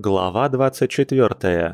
Глава 24.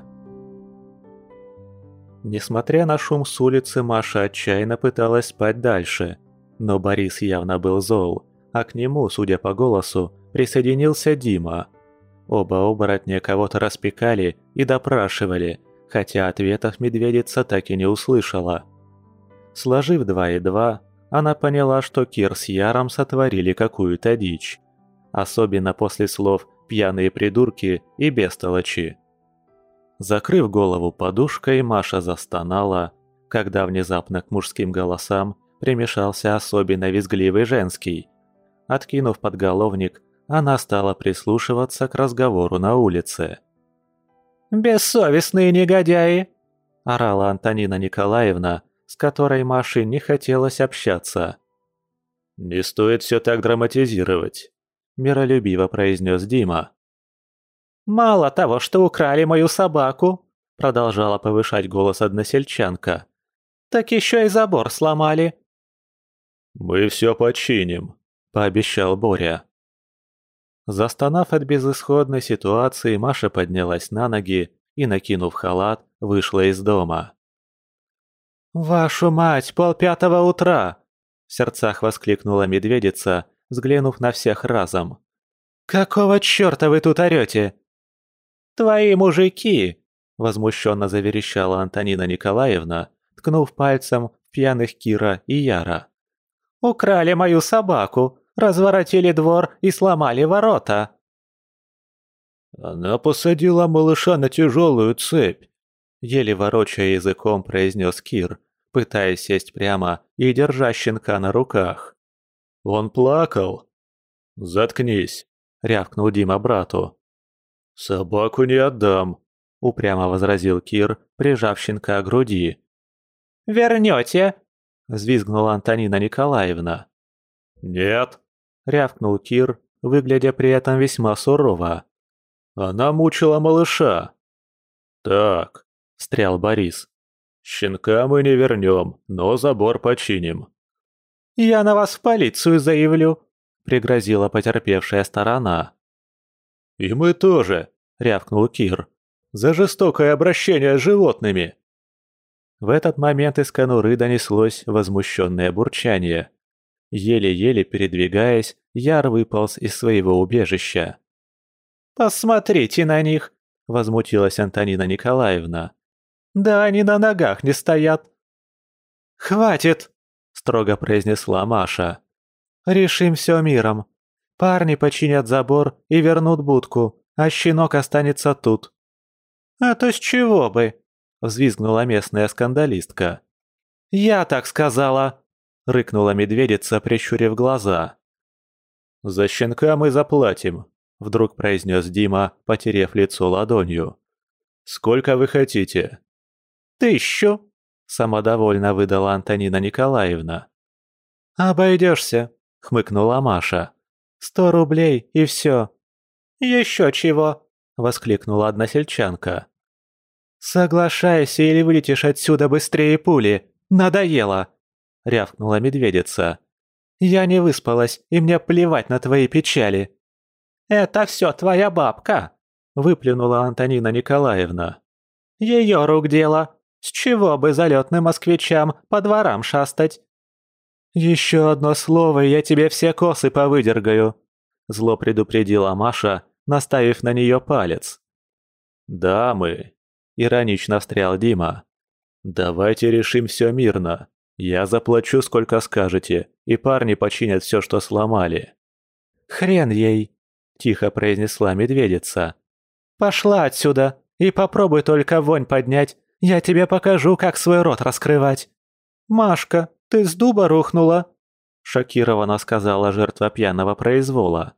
Несмотря на шум с улицы, Маша отчаянно пыталась спать дальше. Но Борис явно был зол, а к нему, судя по голосу, присоединился Дима. Оба оборотня кого-то распекали и допрашивали, хотя ответов медведица так и не услышала. Сложив 2 и 2, она поняла, что Кир с Яром сотворили какую-то дичь. Особенно после слов «пьяные придурки» и «бестолочи». Закрыв голову подушкой, Маша застонала, когда внезапно к мужским голосам примешался особенно визгливый женский. Откинув подголовник, она стала прислушиваться к разговору на улице. «Бессовестные негодяи!» – орала Антонина Николаевна, с которой Маше не хотелось общаться. «Не стоит все так драматизировать», – миролюбиво произнес Дима. «Мало того, что украли мою собаку», — продолжала повышать голос односельчанка, — «так еще и забор сломали». «Мы все починим», — пообещал Боря. Застонав от безысходной ситуации, Маша поднялась на ноги и, накинув халат, вышла из дома. «Вашу мать, 4:30 утра!» — в сердцах воскликнула медведица, взглянув на всех разом. «Какого черта вы тут орете?» «Твои мужики!» – возмущенно заверещала Антонина Николаевна, ткнув пальцем в пьяных Кира и Яра. «Украли мою собаку, разворотили двор и сломали ворота!» «Она посадила малыша на тяжелую цепь», – еле ворочая языком произнес Кир, пытаясь сесть прямо и держа щенка на руках. «Он плакал». «Заткнись», – рявкнул Дима брату. «Собаку не отдам», — упрямо возразил Кир, прижав щенка к груди. «Вернете?» — взвизгнула Антонина Николаевна. «Нет», — рявкнул Кир, выглядя при этом весьма сурово. «Она мучила малыша». «Так», — встрял Борис. «Щенка мы не вернем, но забор починим». «Я на вас в полицию заявлю», — пригрозила потерпевшая сторона. «И мы тоже», — рявкнул Кир, — «за жестокое обращение с животными». В этот момент из конуры донеслось возмущенное бурчание. Еле-еле передвигаясь, Яр выполз из своего убежища. «Посмотрите на них!» — возмутилась Антонина Николаевна. «Да они на ногах не стоят!» «Хватит!» — строго произнесла Маша. «Решим все миром. Парни починят забор и вернут будку, а щенок останется тут». «Это с чего бы?» — взвизгнула местная скандалистка. «Я так сказала!» — рыкнула медведица, прищурив глаза. «За щенка мы заплатим», — вдруг произнес Дима, потеряв лицо ладонью. «Сколько вы хотите?» 1000, — самодовольно выдала Антонина Николаевна. «Обойдешься», — хмыкнула Маша. 100 рублей и все». «Еще чего?» — воскликнула односельчанка. «Соглашайся или вылетишь отсюда быстрее пули. Надоело!» — рявкнула медведица. «Я не выспалась, и мне плевать на твои печали». «Это все твоя бабка!» — выплюнула Антонина Николаевна. «Ее рук дело. С чего бы залетным москвичам по дворам шастать?» «Еще одно слово, и я тебе все косы повыдергаю», — зло предупредила Маша, наставив на нее палец. «Дамы», — иронично встрял Дима, — «давайте решим все мирно. Я заплачу, сколько скажете, и парни починят все, что сломали». «Хрен ей», — тихо произнесла медведица. «Пошла отсюда и попробуй только вонь поднять, я тебе покажу, как свой рот раскрывать». «Машка, ты с дуба рухнула?» — шокированно сказала жертва пьяного произвола.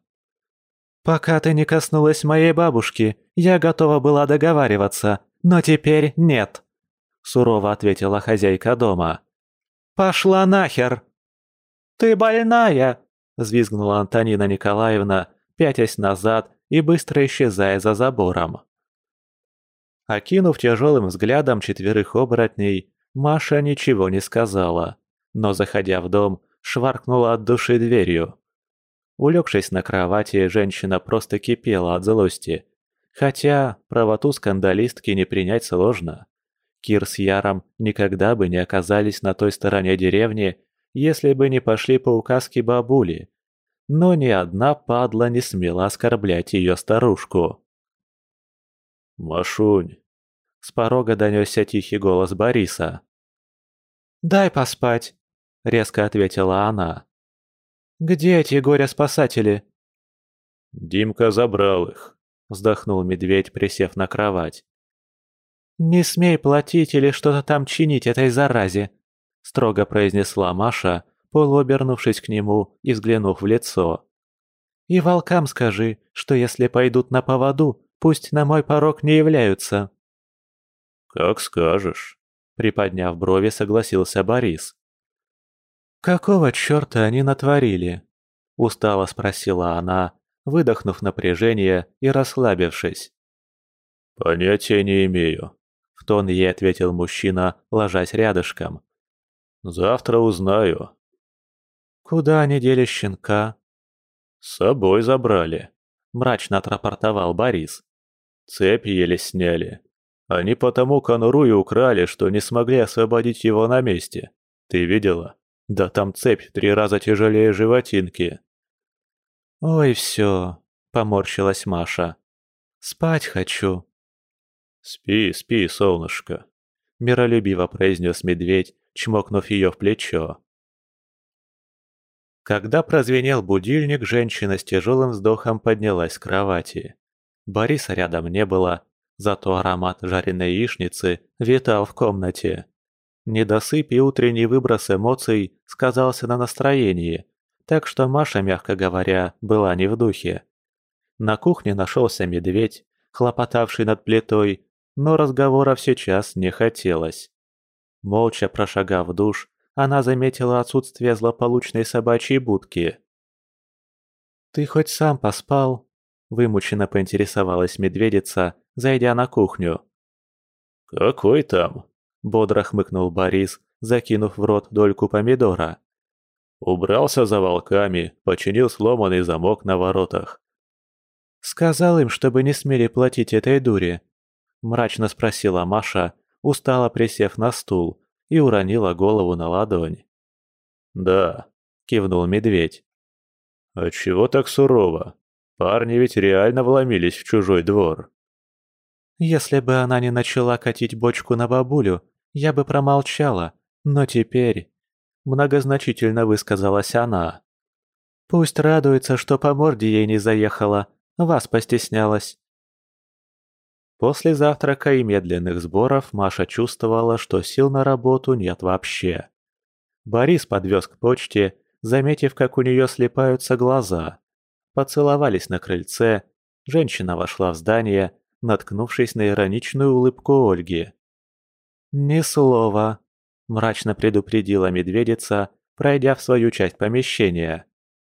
«Пока ты не коснулась моей бабушки, я готова была договариваться, но теперь нет», — сурово ответила хозяйка дома. «Пошла нахер!» «Ты больная!» — взвизгнула Антонина Николаевна, пятясь назад и быстро исчезая за забором. Окинув тяжелым взглядом 4 оборотней, Маша ничего не сказала, но, заходя в дом, шваркнула от души дверью. Улегшись на кровати, женщина просто кипела от злости. Хотя правоту скандалистки не принять сложно. Кир с Яром никогда бы не оказались на той стороне деревни, если бы не пошли по указке бабули. Но ни одна падла не смела оскорблять ее старушку. «Машунь!» — с порога донесся тихий голос Бориса. «Дай поспать», — резко ответила она. «Где эти горе-спасатели?» «Димка забрал их», — вздохнул медведь, присев на кровать. «Не смей платить или что-то там чинить этой заразе», — строго произнесла Маша, полуобернувшись к нему и взглянув в лицо. «И волкам скажи, что если пойдут на поводу, пусть на мой порог не являются». «Как скажешь», — приподняв брови, согласился Борис. «Какого чёрта они натворили?» — устало спросила она, выдохнув напряжение и расслабившись. «Понятия не имею», — в тон ей ответил мужчина, ложась рядышком. «Завтра узнаю». «Куда они дели щенка?» «С собой забрали», — мрачно отрапортовал Борис. «Цепь еле сняли. Они потому конуру и украли, что не смогли освободить его на месте. Ты видела? Да там цепь в 3 раза тяжелее животинки». «Ой, всё», — поморщилась Маша. «Спать хочу». «Спи, спи, солнышко», — миролюбиво произнес медведь, чмокнув ее в плечо. Когда прозвенел будильник, женщина с тяжелым вздохом поднялась с кровати. Бориса рядом не было, зато аромат жареной яичницы витал в комнате. Недосып и утренний выброс эмоций сказался на настроении, так что Маша, мягко говоря, была не в духе. На кухне нашелся медведь, хлопотавший над плитой, но разговоров сейчас не хотелось. Молча прошагав в душ, она заметила отсутствие злополучной собачьей будки. «Ты хоть сам поспал?» – вымученно поинтересовалась медведица, зайдя на кухню. «Какой там?» – бодро хмыкнул Борис, закинув в рот дольку помидора. Убрался за волками, починил сломанный замок на воротах. «Сказал им, чтобы не смели платить этой дуре?» – мрачно спросила Маша, устало присев на стул, и уронила голову на ладонь. «Да», – кивнул медведь. «А чего так сурово? Парни ведь реально вломились в чужой двор». «Если бы она не начала катить бочку на бабулю, я бы промолчала, но теперь...» – многозначительно высказалась она. «Пусть радуется, что по морде ей не заехала, вас постеснялась». После завтрака и медленных сборов Маша чувствовала, что сил на работу нет вообще. Борис подвез к почте, заметив, как у нее слипаются глаза. Поцеловались на крыльце, женщина вошла в здание, наткнувшись на ироничную улыбку Ольги. «Ни слова», – мрачно предупредила медведица, пройдя в свою часть помещения.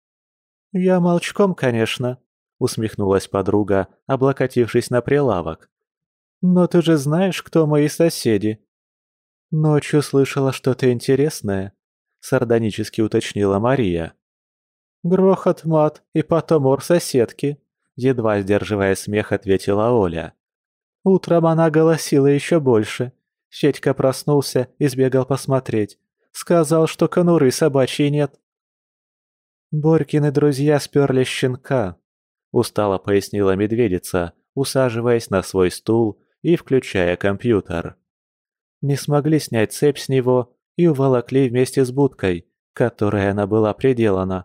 «Я молчком, конечно», – усмехнулась подруга, облокотившись на прилавок. «Но ты же знаешь, кто мои соседи?» «Ночью слышала что-то интересное», — сардонически уточнила Мария. «Грохот, мат и потом ор соседки», — едва сдерживая смех, ответила Оля. «Утром она голосила еще больше. Федька проснулся и сбегал посмотреть. Сказал, что конуры собачьей нет». «Борькины друзья сперли щенка», — устало пояснила медведица, усаживаясь на свой стул и включая компьютер. Не смогли снять цепь с него и уволокли вместе с будкой, которой она была приделана.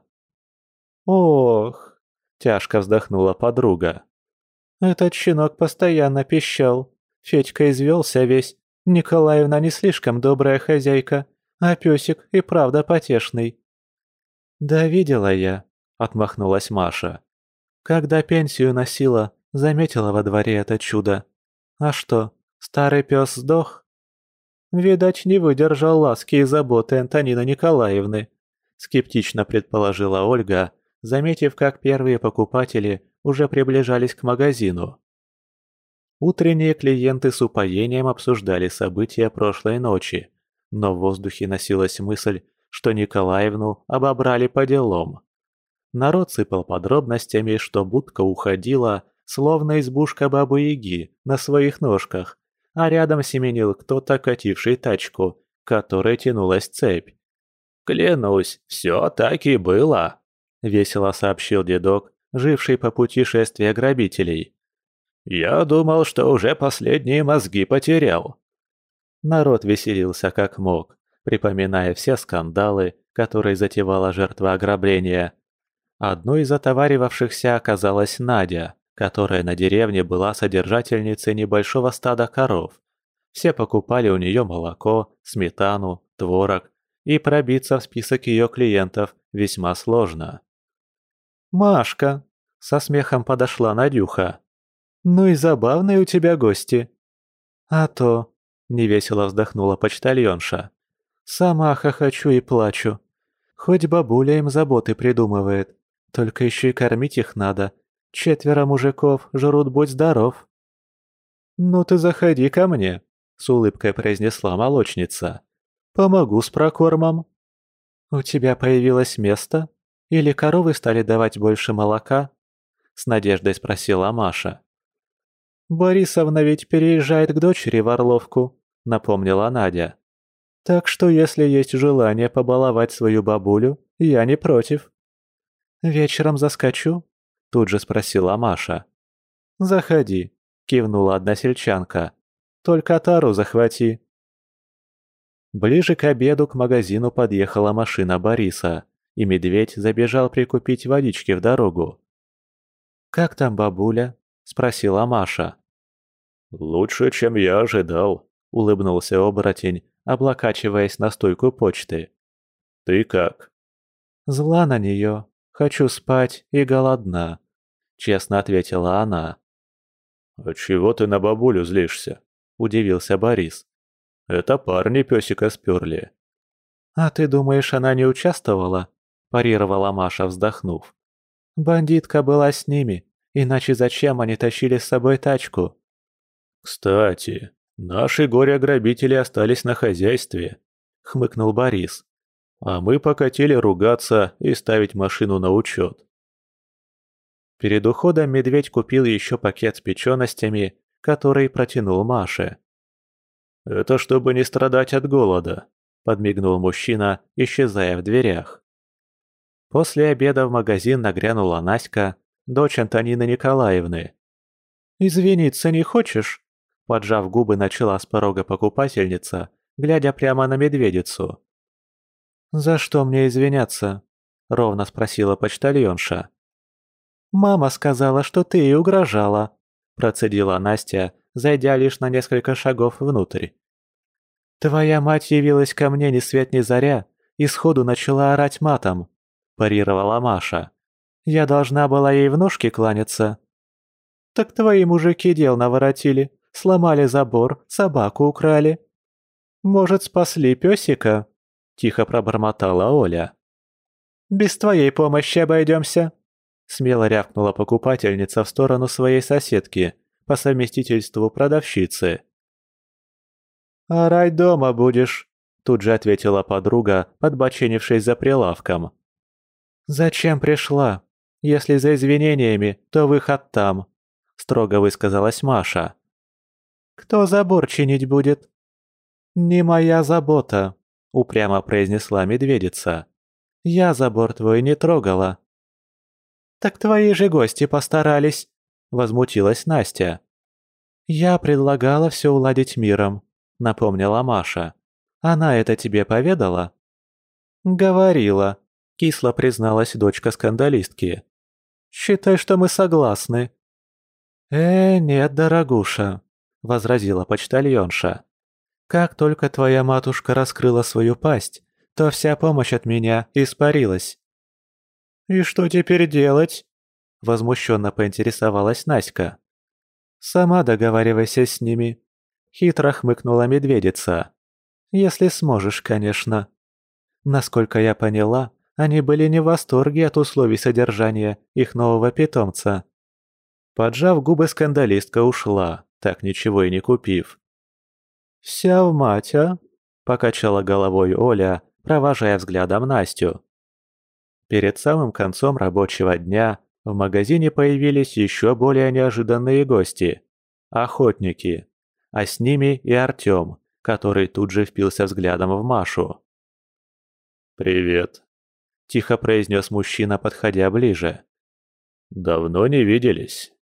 «Ох!» – тяжко вздохнула подруга. «Этот щенок постоянно пищал. Федька извелся весь. Николаевна не слишком добрая хозяйка, а песик и правда потешный». «Да видела я», – отмахнулась Маша. «Когда пенсию носила, заметила во дворе это чудо. А что, старый пес сдох?» «Видать, не выдержал ласки и заботы Антонины Николаевны», — скептично предположила Ольга, заметив, как первые покупатели уже приближались к магазину. Утренние клиенты с упоением обсуждали события прошлой ночи, но в воздухе носилась мысль, что Николаевну обобрали по делам. Народ сыпал подробностями, что будка уходила, словно избушка Бабы-Яги на своих ножках, а рядом семенил кто-то, кативший тачку, к которой тянулась цепь. «Клянусь, все так и было», — весело сообщил дедок, живший по пути шествия грабителей. «Я думал, что уже последние мозги потерял». Народ веселился как мог, припоминая все скандалы, которые затевала жертва ограбления. Одной из отоваривавшихся оказалась Надя, которая на деревне была содержательницей небольшого стада коров. Все покупали у нее молоко, сметану, творог, и пробиться в список ее клиентов весьма сложно. «Машка!» – со смехом подошла Надюха. «Ну и забавные у тебя гости». «А то!» – невесело вздохнула почтальонша. «Сама хохочу и плачу. Хоть бабуля им заботы придумывает, только еще и кормить их надо. 4 мужиков жрут, будь здоров». «Ну ты заходи ко мне», – с улыбкой произнесла молочница. «Помогу с прокормом». «У тебя появилось место? Или коровы стали давать больше молока?» – с надеждой спросила Маша. «Борисовна ведь переезжает к дочери в Орловку», – напомнила Надя. «Так что если есть желание побаловать свою бабулю, я не против». «Вечером заскочу?» – тут же спросила Маша. «Заходи», – кивнула односельчанка. «Только тару захвати». Ближе к обеду к магазину подъехала машина Бориса, и медведь забежал прикупить водички в дорогу. «Как там бабуля?» – спросила Маша. «Лучше, чем я ожидал», – улыбнулся оборотень, облокачиваясь на стойку почты. «Ты как?» «Зла на нее. Хочу спать и голодна», – честно ответила она. «А чего ты на бабулю злишься?» – удивился Борис. «Это парни пёсика спёрли». «А ты думаешь, она не участвовала?» – парировала Маша, вздохнув. «Бандитка была с ними, иначе зачем они тащили с собой тачку?» «Кстати, наши горе-грабители остались на хозяйстве», – хмыкнул Борис. «А мы покатили ругаться и ставить машину на учет». Перед уходом медведь купил еще пакет с печеностями, который протянул Маше. «Это чтобы не страдать от голода», – подмигнул мужчина, исчезая в дверях. После обеда в магазин нагрянула Наська, дочь Антонины Николаевны. «Извиниться не хочешь?» – поджав губы, начала с порога покупательница, глядя прямо на медведицу. «За что мне извиняться?» – ровно спросила почтальонша. «Мама сказала, что ты ей угрожала», – процедила Настя, зайдя лишь на несколько шагов внутрь. «Твоя мать явилась ко мне ни свет ни заря и сходу начала орать матом», – парировала Маша. «Я должна была ей в ножки кланяться». «Так твои мужики дел наворотили, сломали забор, собаку украли». «Может, спасли пёсика?» – тихо пробормотала Оля. «Без твоей помощи обойдемся», – смело рявкнула покупательница в сторону своей соседки, по совместительству продавщицы. «Орать дома будешь», – тут же ответила подруга, подбоченившись за прилавком. «Зачем пришла? Если за извинениями, то выход там», – строго высказалась Маша. «Кто забор чинить будет?» «Не моя забота», – упрямо произнесла медведица. «Я забор твой не трогала». «Так твои же гости постарались», – возмутилась Настя. «Я предлагала все уладить миром», – напомнила Маша. «Она это тебе поведала?» «Говорила», – кисло призналась дочка скандалистки. «Считай, что мы согласны». Нет, дорогуша», – возразила почтальонша. «Как только твоя матушка раскрыла свою пасть, то вся помощь от меня испарилась». «И что теперь делать?» – возмущенно поинтересовалась Наська. «Сама договаривайся с ними», – хитро хмыкнула медведица. «Если сможешь, конечно». Насколько я поняла, они были не в восторге от условий содержания их нового питомца. Поджав губы, скандалистка ушла, так ничего и не купив. «Вся в мать, а?» – покачала головой Оля, провожая взглядом Настю. Перед самым концом рабочего дня В магазине появились еще более неожиданные гости – охотники, а с ними и Артём, который тут же впился взглядом в Машу. «Привет», – тихо произнес мужчина, подходя ближе. «Давно не виделись».